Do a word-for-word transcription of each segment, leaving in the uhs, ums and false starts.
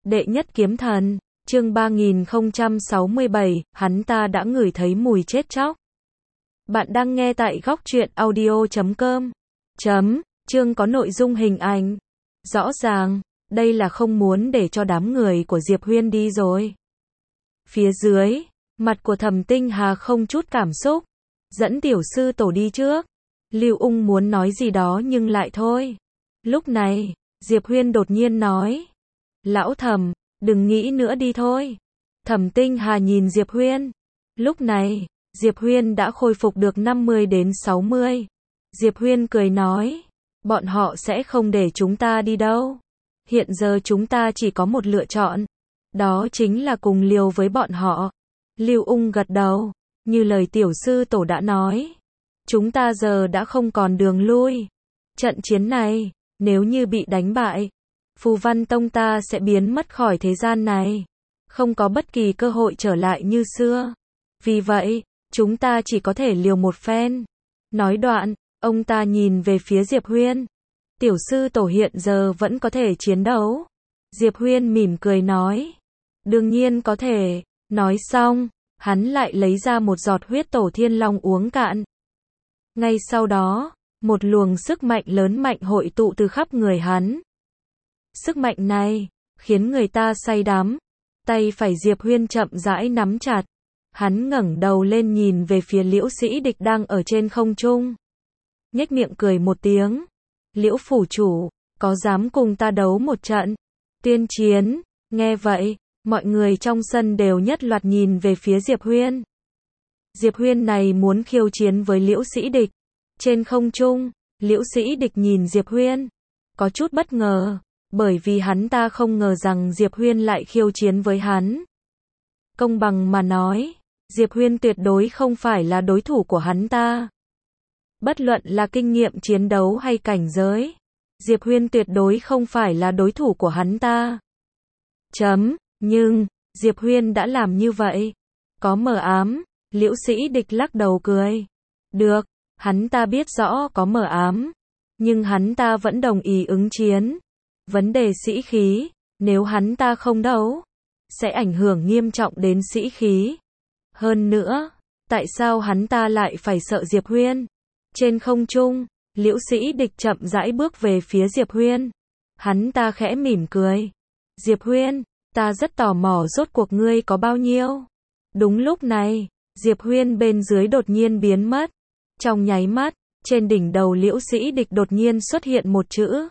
Đệ nhất kiếm thần, chương ba nghìn không trăm sáu mươi bảy, hắn ta đã ngửi thấy mùi chết chóc. Bạn đang nghe tại góc truyện audio chấm com. Chấm, chương có nội dung hình ảnh. Rõ ràng, đây là không muốn để cho đám người của Diệp Huyên đi rồi. Phía dưới, mặt của Thẩm Tinh Hà không chút cảm xúc. Dẫn tiểu sư tổ đi trước. Lưu Ung muốn nói gì đó nhưng lại thôi. Lúc này, Diệp Huyên đột nhiên nói. Lão Thẩm, đừng nghĩ nữa đi thôi. Thẩm Tinh Hà nhìn Diệp Huyên. Lúc này, Diệp Huyên đã khôi phục được năm mươi đến sáu mươi. Diệp Huyên cười nói. Bọn họ sẽ không để chúng ta đi đâu. Hiện giờ chúng ta chỉ có một lựa chọn. Đó chính là cùng liều với bọn họ. Lưu Ung gật đầu. Như lời tiểu sư tổ đã nói. Chúng ta giờ đã không còn đường lui. Trận chiến này, nếu như bị đánh bại, Phù Văn Tông ta sẽ biến mất khỏi thế gian này. Không có bất kỳ cơ hội trở lại như xưa. Vì vậy, chúng ta chỉ có thể liều một phen. Nói đoạn, ông ta nhìn về phía Diệp Huyên. Tiểu sư tổ hiện giờ vẫn có thể chiến đấu. Diệp Huyên mỉm cười nói. Đương nhiên có thể. Nói xong, hắn lại lấy ra một giọt huyết tổ thiên long uống cạn. Ngay sau đó, một luồng sức mạnh lớn mạnh hội tụ từ khắp người hắn. Sức mạnh này, khiến người ta say đắm. Tay phải Diệp Huyên chậm rãi nắm chặt. Hắn ngẩng đầu lên nhìn về phía Liễu Sĩ Địch đang ở trên không trung. Nhếch miệng cười một tiếng. Liễu phủ chủ, có dám cùng ta đấu một trận? Tiên chiến, nghe vậy, mọi người trong sân đều nhất loạt nhìn về phía Diệp Huyên. Diệp Huyên này muốn khiêu chiến với Liễu Sĩ Địch. Trên không trung, Liễu Sĩ Địch nhìn Diệp Huyên. Có chút bất ngờ, bởi vì hắn ta không ngờ rằng Diệp Huyên lại khiêu chiến với hắn. Công bằng mà nói, Diệp Huyên tuyệt đối không phải là đối thủ của hắn ta. Bất luận là kinh nghiệm chiến đấu hay cảnh giới, Diệp Huyên tuyệt đối không phải là đối thủ của hắn ta. Chấm, nhưng, Diệp Huyên đã làm như vậy. Có mờ ám, Liễu Sĩ Địch lắc đầu cười. Được, hắn ta biết rõ có mờ ám, nhưng hắn ta vẫn đồng ý ứng chiến. Vấn đề sĩ khí, nếu hắn ta không đấu, sẽ ảnh hưởng nghiêm trọng đến sĩ khí. Hơn nữa, tại sao hắn ta lại phải sợ Diệp Huyên? Trên không trung, Liễu Sĩ Địch chậm rãi bước về phía Diệp Huyên. Hắn ta khẽ mỉm cười. Diệp Huyên, ta rất tò mò rốt cuộc ngươi có bao nhiêu. Đúng lúc này, Diệp Huyên bên dưới đột nhiên biến mất. Trong nháy mắt, trên đỉnh đầu Liễu Sĩ Địch đột nhiên xuất hiện một chữ.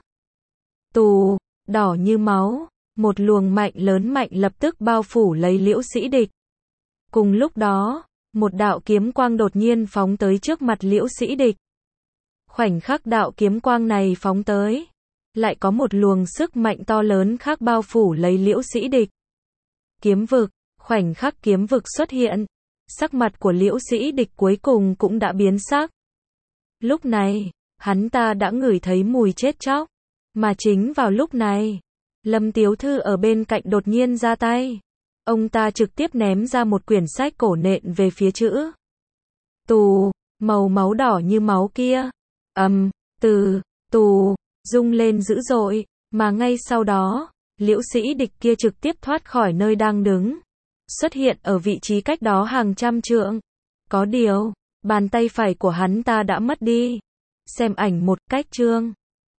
Tù, đỏ như máu. Một luồng mạnh lớn mạnh lập tức bao phủ lấy Liễu Sĩ Địch. Cùng lúc đó, một đạo kiếm quang đột nhiên phóng tới trước mặt Liễu Sĩ Địch. Khoảnh khắc đạo kiếm quang này phóng tới, lại có một luồng sức mạnh to lớn khác bao phủ lấy Liễu Sĩ Địch. Kiếm vực, khoảnh khắc kiếm vực xuất hiện, sắc mặt của Liễu Sĩ Địch cuối cùng cũng đã biến sắc. Lúc này, hắn ta đã ngửi thấy mùi chết chóc, mà chính vào lúc này, Lâm Tiếu Thư ở bên cạnh đột nhiên ra tay. Ông ta trực tiếp ném ra một quyển sách cổ nện về phía chữ tù, màu máu đỏ như máu kia. Ầm, um, từ, tù, rung lên dữ dội, mà ngay sau đó, Liễu Sĩ Địch kia trực tiếp thoát khỏi nơi đang đứng. Xuất hiện ở vị trí cách đó hàng trăm trượng. Có điều, bàn tay phải của hắn ta đã mất đi. Xem ảnh một cách chương.